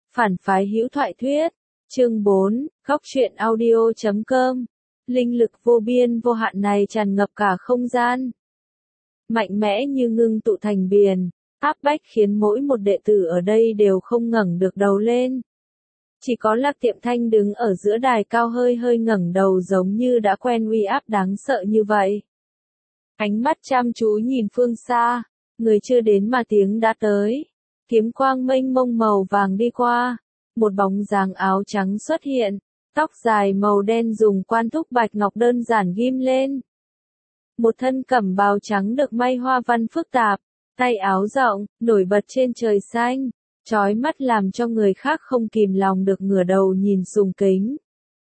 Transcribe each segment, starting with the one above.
Phản phái hữu thoại thuyết. Chương 4, Góc truyện audio.com. Linh lực vô biên vô hạn này tràn ngập cả không gian. Mạnh mẽ như ngưng tụ thành biển, áp bách khiến mỗi một đệ tử ở đây đều không ngẩng được đầu lên. Chỉ có Lạc Tiệm Thanh đứng ở giữa đài cao hơi hơi ngẩng đầu giống như đã quen uy áp đáng sợ như vậy. Ánh mắt chăm chú nhìn phương xa, người chưa đến mà tiếng đã tới. Kiếm quang mênh mông màu vàng đi qua, một bóng dáng áo trắng xuất hiện, tóc dài màu đen dùng quan thúc bạch ngọc đơn giản ghim lên. Một thân cẩm bào trắng được may hoa văn phức tạp, tay áo rộng, nổi bật trên trời xanh, chói mắt làm cho người khác không kìm lòng được ngửa đầu nhìn sùng kính.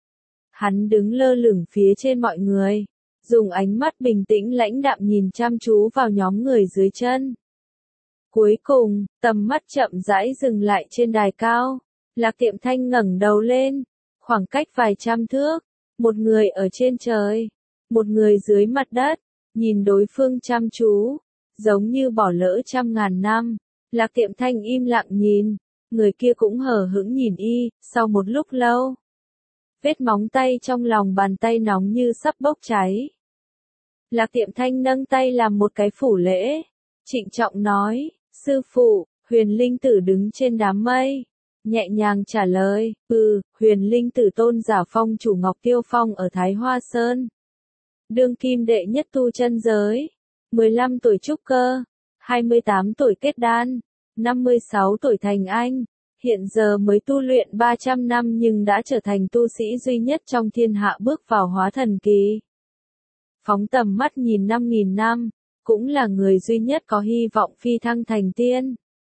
Hắn đứng lơ lửng phía trên mọi người, dùng ánh mắt bình tĩnh lãnh đạm nhìn chăm chú vào nhóm người dưới chân. Cuối cùng, tầm mắt chậm rãi dừng lại trên đài cao. Lạc Tiệm Thanh ngẩng đầu lên, khoảng cách vài trăm thước, một người ở trên trời, một người dưới mặt đất, nhìn đối phương chăm chú, giống như bỏ lỡ trăm ngàn năm. Lạc Tiệm Thanh im lặng nhìn, người kia cũng hờ hững nhìn y, sau một lúc lâu. Vết móng tay trong lòng bàn tay nóng như sắp bốc cháy. Lạc Tiệm Thanh nâng tay làm một cái phủ lễ, trịnh trọng nói, sư phụ. Huyền Linh Tử đứng trên đám mây, nhẹ nhàng trả lời, Huyền Linh Tử tôn giả phong chủ Ngọc Tiêu Phong ở Thái Hoa Sơn. Đương kim đệ nhất tu chân giới, 15 tuổi trúc cơ, 28 tuổi kết đan, 56 tuổi thành anh, hiện giờ mới tu luyện 300 năm nhưng đã trở thành tu sĩ duy nhất trong thiên hạ bước vào hóa thần kỳ. Phóng tầm mắt nhìn 5.000 năm, cũng là người duy nhất có hy vọng phi thăng thành tiên.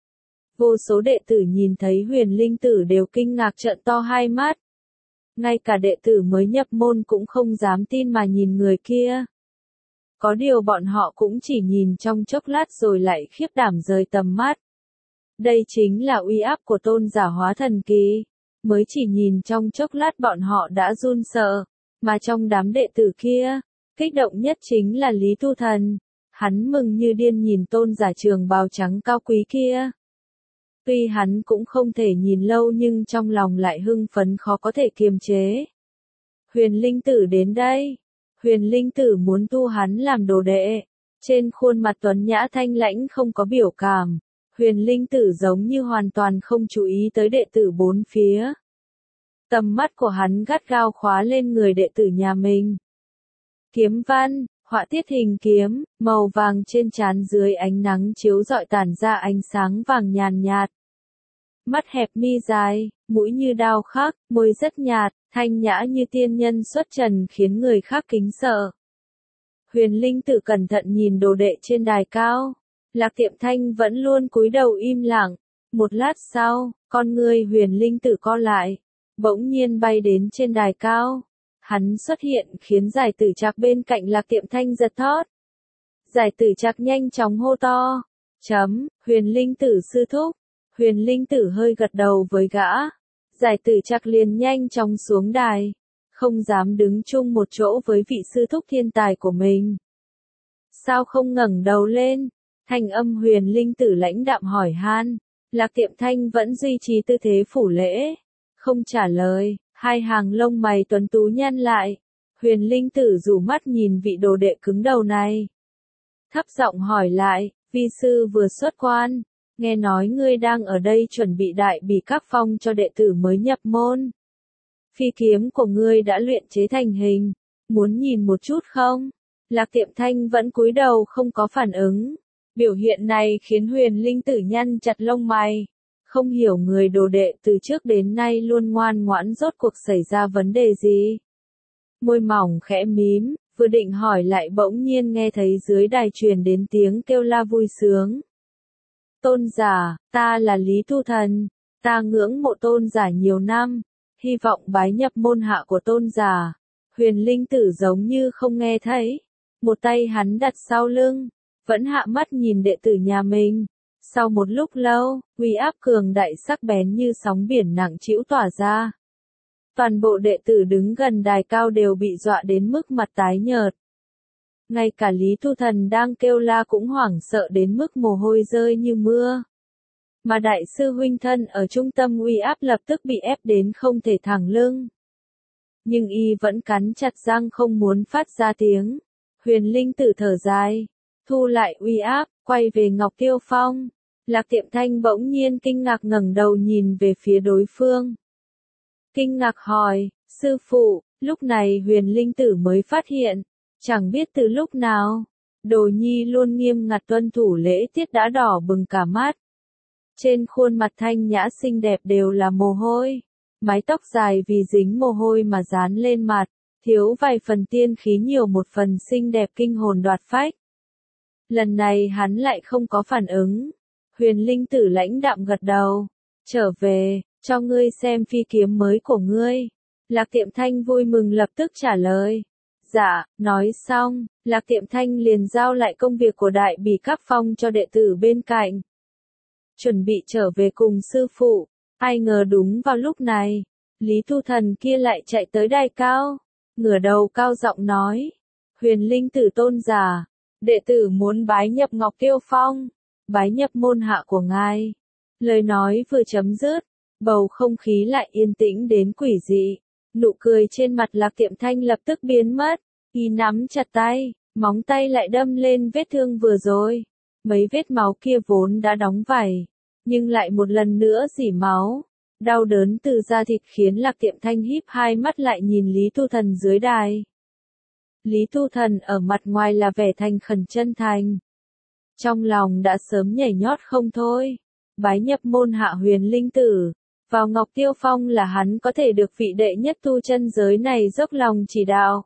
Vô số đệ tử nhìn thấy Huyền Linh Tử đều kinh ngạc trợn to hai mắt. Ngay cả đệ tử mới nhập môn cũng không dám tin mà nhìn người kia. Có điều bọn họ cũng chỉ nhìn trong chốc lát rồi lại khiếp đảm rời tầm mắt. Đây chính là uy áp của tôn giả hóa thần kỳ. Mới chỉ nhìn trong chốc lát bọn họ đã run sợ. Mà trong đám đệ tử kia, kích động nhất chính là Lý Tu Thần. Hắn mừng như điên nhìn tôn giả trường bào trắng cao quý kia. Tuy hắn cũng không thể nhìn lâu nhưng trong lòng lại hưng phấn khó có thể kiềm chế. Huyền Linh Tử đến đây. Huyền Linh Tử muốn tu hắn làm đồ đệ. Trên khuôn mặt tuấn nhã thanh lãnh không có biểu cảm. Huyền Linh Tử giống như hoàn toàn không chú ý tới đệ tử bốn phía. Tầm mắt của hắn gắt gao khóa lên người đệ tử nhà mình. Kiếm văn, họa tiết hình kiếm, màu vàng trên trán dưới ánh nắng chiếu rọi tản ra ánh sáng vàng nhàn nhạt. Mắt hẹp mi dài, mũi như đao khắc, môi rất nhạt, thanh nhã như tiên nhân xuất trần khiến người khác kính sợ. Huyền Linh Tử cẩn thận nhìn đồ đệ trên đài cao. Lạc Tiệm Thanh vẫn luôn cúi đầu im lặng. Một lát sau, con người Huyền Linh Tử co lại, bỗng nhiên bay đến trên đài cao. Hắn xuất hiện khiến Giải Tử Trạc bên cạnh Lạc Tiệm Thanh giật thót. Giải Tử Trạc nhanh chóng hô to. Huyền Linh Tử sư thúc. Huyền Linh Tử hơi gật đầu với gã. Giải Tử Trạc liền nhanh chóng xuống đài. Không dám đứng chung một chỗ với vị sư thúc thiên tài của mình. Sao không ngẩng đầu lên? Thanh âm Huyền Linh Tử lãnh đạm hỏi han. Lạc Tiệm Thanh vẫn duy trì tư thế phủ lễ. Không trả lời, hai hàng lông mày tuấn tú nhăn lại. Huyền Linh Tử rủ mắt nhìn vị đồ đệ cứng đầu này. Thấp giọng hỏi lại, vi sư vừa xuất quan. Nghe nói ngươi đang ở đây chuẩn bị đại bỉ các phong cho đệ tử mới nhập môn. Phi kiếm của ngươi đã luyện chế thành hình, muốn nhìn một chút không? Lạc Tiệm Thanh vẫn cúi đầu không có phản ứng. Biểu hiện này khiến Huyền Linh Tử nhăn chặt lông mày. Không hiểu người đồ đệ từ trước đến nay luôn ngoan ngoãn rốt cuộc xảy ra vấn đề gì. Môi mỏng khẽ mím, vừa định hỏi lại bỗng nhiên nghe thấy dưới đài truyền đến tiếng kêu la vui sướng. Tôn giả, ta là Lý Tu Thần, ta ngưỡng mộ tôn giả nhiều năm, hy vọng bái nhập môn hạ của tôn giả. Huyền Linh Tử giống như không nghe thấy, một tay hắn đặt sau lưng, vẫn hạ mắt nhìn đệ tử nhà mình. Sau một lúc lâu, uy áp cường đại sắc bén như sóng biển nặng trĩu tỏa ra. Toàn bộ đệ tử đứng gần đài cao đều bị dọa đến mức mặt tái nhợt. Ngay cả Lý Tu Thần đang kêu la cũng hoảng sợ đến mức mồ hôi rơi như mưa. Mà đại sư huynh thân ở trung tâm uy áp lập tức bị ép đến không thể thẳng lưng. Nhưng y vẫn cắn chặt răng không muốn phát ra tiếng. Huyền Linh Tử thở dài, thu lại uy áp, quay về Ngọc Tiêu Phong. Lạc Tiệm Thanh bỗng nhiên kinh ngạc ngẩng đầu nhìn về phía đối phương. Kinh ngạc hỏi, sư phụ, lúc này Huyền Linh Tử mới phát hiện, chẳng biết từ lúc nào, Đồ Nhi luôn nghiêm ngặt tuân thủ lễ tiết đã đỏ bừng cả mắt. Trên khuôn mặt thanh nhã xinh đẹp đều là mồ hôi, mái tóc dài vì dính mồ hôi mà dán lên mặt, thiếu vài phần tiên khí nhiều một phần xinh đẹp kinh hồn đoạt phách. Lần này hắn lại không có phản ứng. Huyền Linh Tử lãnh đạm gật đầu, trở về, cho ngươi xem phi kiếm mới của ngươi. Lạc Tiệm Thanh vui mừng lập tức trả lời. Dạ, nói xong, Lạc Tiệm Thanh liền giao lại công việc của Đại Bỉ Các Phong cho đệ tử bên cạnh. Chuẩn bị trở về cùng sư phụ, ai ngờ đúng vào lúc này, Lý Thu Thần kia lại chạy tới đài cao, ngửa đầu cao giọng nói. Huyền Linh Tử tôn giả, đệ tử muốn bái nhập Ngọc Tiêu Phong, bái nhập môn hạ của ngài. Lời nói vừa chấm dứt, bầu không khí lại yên tĩnh đến quỷ dị. Nụ cười trên mặt Lạc Tiệm Thanh lập tức biến mất, y nắm chặt tay, móng tay lại đâm lên vết thương vừa rồi. Mấy vết máu kia vốn đã đóng vảy, nhưng lại một lần nữa rỉ máu. Đau đớn từ da thịt khiến Lạc Tiệm Thanh híp hai mắt lại nhìn Lý Thu Thần dưới đài. Lý Thu Thần ở mặt ngoài là vẻ thành khẩn chân thành. Trong lòng đã sớm nhảy nhót không thôi. Bái nhập môn hạ Huyền Linh Tử. Vào Ngọc Tiêu Phong là hắn có thể được vị đệ nhất tu chân giới này dốc lòng chỉ đạo.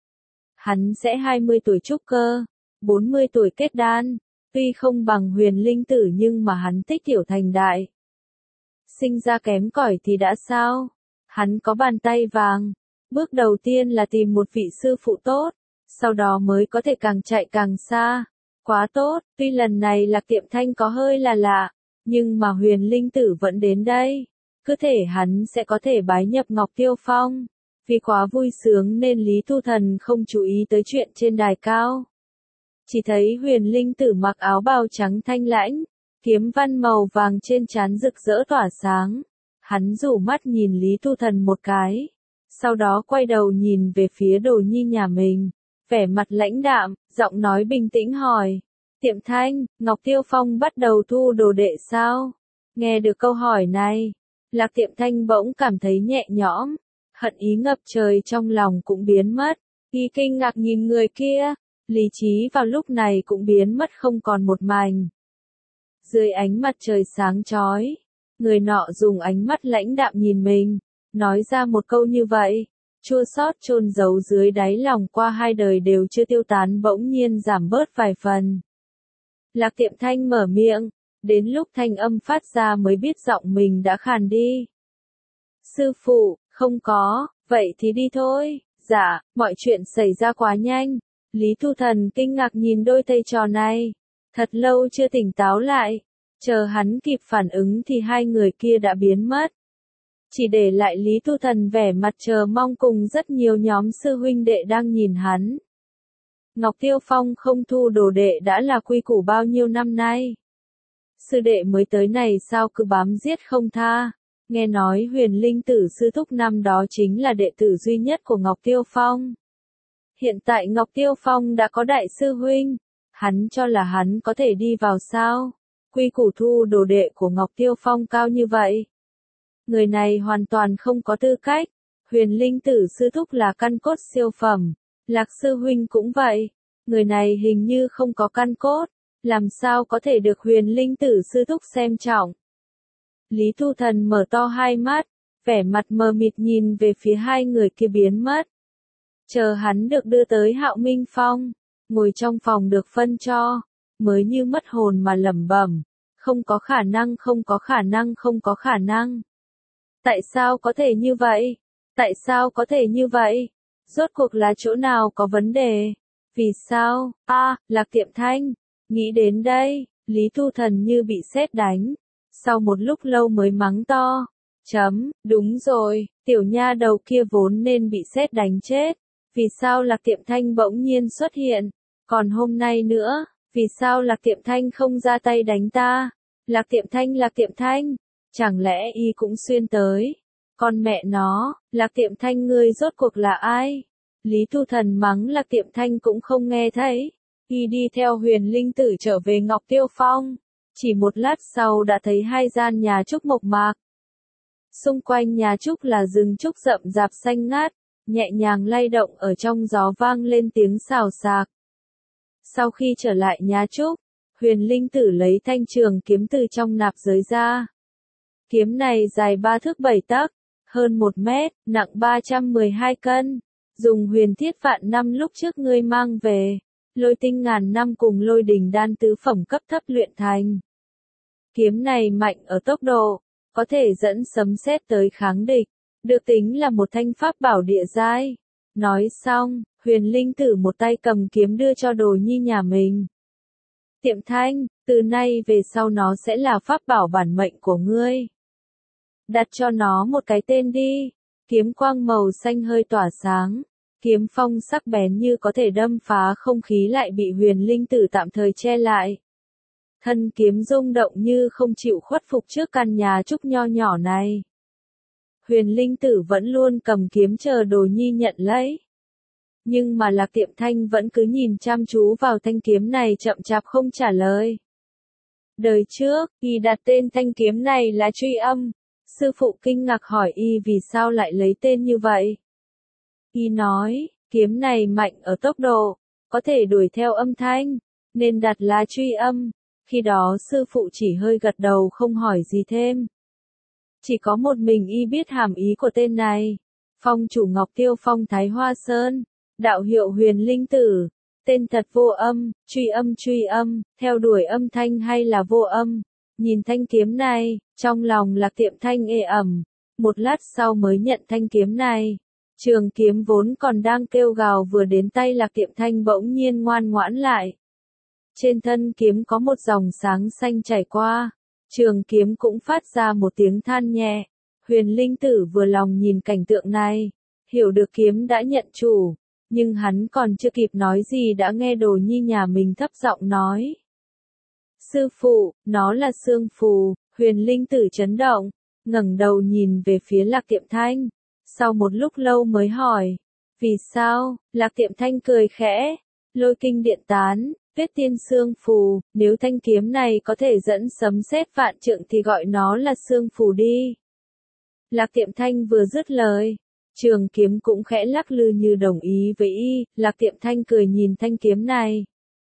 Hắn sẽ 20 tuổi trúc cơ, 40 tuổi kết đan. Tuy không bằng Huyền Linh Tử nhưng mà hắn tích tiểu thành đại. Sinh ra kém cỏi thì đã sao? Hắn có bàn tay vàng. Bước đầu tiên là tìm một vị sư phụ tốt, sau đó mới có thể càng chạy càng xa. Quá tốt, tuy lần này Lạc Tiệm Thanh có hơi là lạ, nhưng mà Huyền Linh Tử vẫn đến đây. Cứ thể hắn sẽ có thể bái nhập Ngọc Tiêu Phong. Vì quá vui sướng nên Lý Thu Thần không chú ý tới chuyện trên đài cao. Chỉ thấy Huyền Linh Tử mặc áo bào trắng thanh lãnh, kiếm văn màu vàng trên trán rực rỡ tỏa sáng. Hắn rủ mắt nhìn Lý Thu Thần một cái, sau đó quay đầu nhìn về phía Đồ Nhi nhà mình, vẻ mặt lãnh đạm, giọng nói bình tĩnh hỏi. Tiệm Thanh, Ngọc Tiêu Phong bắt đầu thu đồ đệ sao? Nghe được câu hỏi này, Lạc Tiệm Thanh bỗng cảm thấy nhẹ nhõm, hận ý ngập trời trong lòng cũng biến mất. Y kinh ngạc nhìn người kia, lý trí vào lúc này cũng biến mất không còn một mảnh. Dưới ánh mặt trời sáng chói, người nọ dùng ánh mắt lãnh đạm nhìn mình, nói ra một câu như vậy, chua xót chôn giấu dưới đáy lòng qua 2 đời đều chưa tiêu tán bỗng nhiên giảm bớt vài phần. Lạc Tiệm Thanh mở miệng, đến lúc thanh âm phát ra mới biết giọng mình đã khàn đi. Sư phụ, không có, vậy thì đi thôi. Dạ, mọi chuyện xảy ra quá nhanh. Lý Thu Thần kinh ngạc nhìn đôi thầy trò này, thật lâu chưa tỉnh táo lại. Chờ hắn kịp phản ứng thì hai người kia đã biến mất. Chỉ để lại Lý Thu Thần vẻ mặt chờ mong cùng rất nhiều nhóm sư huynh đệ đang nhìn hắn. Ngọc Tiêu Phong không thu đồ đệ đã là quy củ bao nhiêu năm nay. Sư đệ mới tới này sao cứ bám giết không tha. Nghe nói Huyền Linh Tử sư thúc năm đó chính là đệ tử duy nhất của Ngọc Tiêu Phong. Hiện tại Ngọc Tiêu Phong đã có đại sư huynh. Hắn cho là hắn có thể đi vào sao? Quy củ thu đồ đệ của Ngọc Tiêu Phong cao như vậy. Người này hoàn toàn không có tư cách. Huyền Linh Tử sư thúc là căn cốt siêu phẩm. Lạc sư huynh cũng vậy. Người này hình như không có căn cốt. Làm sao có thể được Huyền Linh Tử sư thúc xem trọng. Lý Thu Thần mở to hai mắt, vẻ mặt mờ mịt nhìn về phía hai người kia biến mất. Chờ hắn được đưa tới Hạo Minh Phong, ngồi trong phòng được phân cho, mới như mất hồn mà lẩm bẩm, không có khả năng, không có khả năng, không có khả năng. Tại sao có thể như vậy? Tại sao có thể như vậy? Rốt cuộc là chỗ nào có vấn đề? Vì sao? Lạc Tiệm Thanh. Nghĩ đến đây, Lý Thu Thần như bị sét đánh. Sau một lúc lâu mới mắng to. Đúng rồi, tiểu nha đầu kia vốn nên bị sét đánh chết. Vì sao Lạc Tiệm Thanh bỗng nhiên xuất hiện? Còn hôm nay nữa, vì sao Lạc Tiệm Thanh không ra tay đánh ta? Lạc Tiệm Thanh, chẳng lẽ y cũng xuyên tới? Con mẹ nó, Lạc Tiệm Thanh ngươi rốt cuộc là ai? Lý Tu Thần mắng Lạc Tiệm Thanh cũng không nghe thấy. Y đi theo Huyền Linh Tử trở về Ngọc Tiêu Phong. Chỉ một lát sau đã thấy hai gian nhà trúc mộc mạc. Xung quanh nhà trúc là rừng trúc rậm rạp xanh ngát, nhẹ nhàng lay động ở trong gió vang lên tiếng xào xạc. Sau khi trở lại nhà trúc, Huyền Linh Tử lấy thanh trường kiếm từ trong nạp giới ra. Kiếm này dài 3 thước 7 tấc, hơn 1 mét, nặng 312 cân, dùng huyền thiết vạn năm lúc trước ngươi mang về, lôi tinh ngàn năm cùng lôi đình đan tứ phẩm cấp thấp luyện thành. Kiếm này mạnh ở tốc độ, có thể dẫn sấm sét tới kháng địch, được tính là một thanh pháp bảo địa giai. Nói xong, Huyền Linh Tử một tay cầm kiếm đưa cho Đồ Nhi nhà mình. Tiệm Thanh, từ nay về sau nó sẽ là pháp bảo bản mệnh của ngươi. Đặt cho nó một cái tên đi. Kiếm quang màu xanh hơi tỏa sáng, kiếm phong sắc bén như có thể đâm phá không khí lại bị Huyền Linh Tử tạm thời che lại. Thân kiếm rung động như không chịu khuất phục trước căn nhà trúc nho nhỏ này. Huyền Linh Tử vẫn luôn cầm kiếm chờ Đồ Nhi nhận lấy. Nhưng mà Lạc Tiệm Thanh vẫn cứ nhìn chăm chú vào thanh kiếm này chậm chạp không trả lời. Đời trước, y đặt tên thanh kiếm này là Truy Âm. Sư phụ kinh ngạc hỏi y vì sao lại lấy tên như vậy. Y nói, kiếm này mạnh ở tốc độ, có thể đuổi theo âm thanh, nên đặt là Truy Âm. Khi đó sư phụ chỉ hơi gật đầu không hỏi gì thêm. Chỉ có một mình y biết hàm ý của tên này. Phong chủ Ngọc Tiêu Phong Thái Hoa Sơn, đạo hiệu Huyền Linh Tử, tên thật Vô Âm, Truy Âm, theo đuổi âm thanh hay là vô âm. Nhìn thanh kiếm này, trong lòng Lạc Tiệm Thanh ê ẩm, một lát sau mới nhận thanh kiếm này. Trường kiếm vốn còn đang kêu gào vừa đến tay Lạc Tiệm Thanh bỗng nhiên ngoan ngoãn lại. Trên thân kiếm có một dòng sáng xanh chảy qua, trường kiếm cũng phát ra một tiếng than nhẹ. Huyền Linh Tử vừa lòng nhìn cảnh tượng này, hiểu được kiếm đã nhận chủ, nhưng hắn còn chưa kịp nói gì đã nghe Đồ Nhi nhà mình thấp giọng nói. Sư phụ, nó là xương phù. Huyền Linh Tử chấn động, ngẩng đầu nhìn về phía Lạc Tiệm Thanh, sau một lúc lâu mới hỏi, vì sao? Lạc Tiệm Thanh cười khẽ, lôi kinh điện tán, tuyết tiên xương phù, nếu thanh kiếm này có thể dẫn sấm sét vạn trượng thì gọi nó là xương phù đi. Lạc Tiệm Thanh vừa dứt lời, trường kiếm cũng khẽ lắc lư như đồng ý với y. Lạc Tiệm Thanh cười nhìn thanh kiếm này.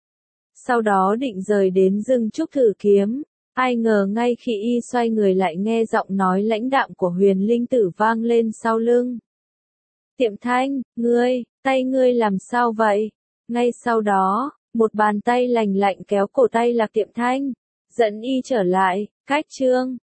Sau đó định rời đến rừng trúc thử kiếm, ai ngờ ngay khi y xoay người lại nghe giọng nói lãnh đạm của Huyền Linh Tử vang lên sau lưng. Tiệm Thanh, tay ngươi làm sao vậy? Ngay sau đó, một bàn tay lành lạnh kéo cổ tay Lạc Tiệm Thanh, dẫn y trở lại, cách chương.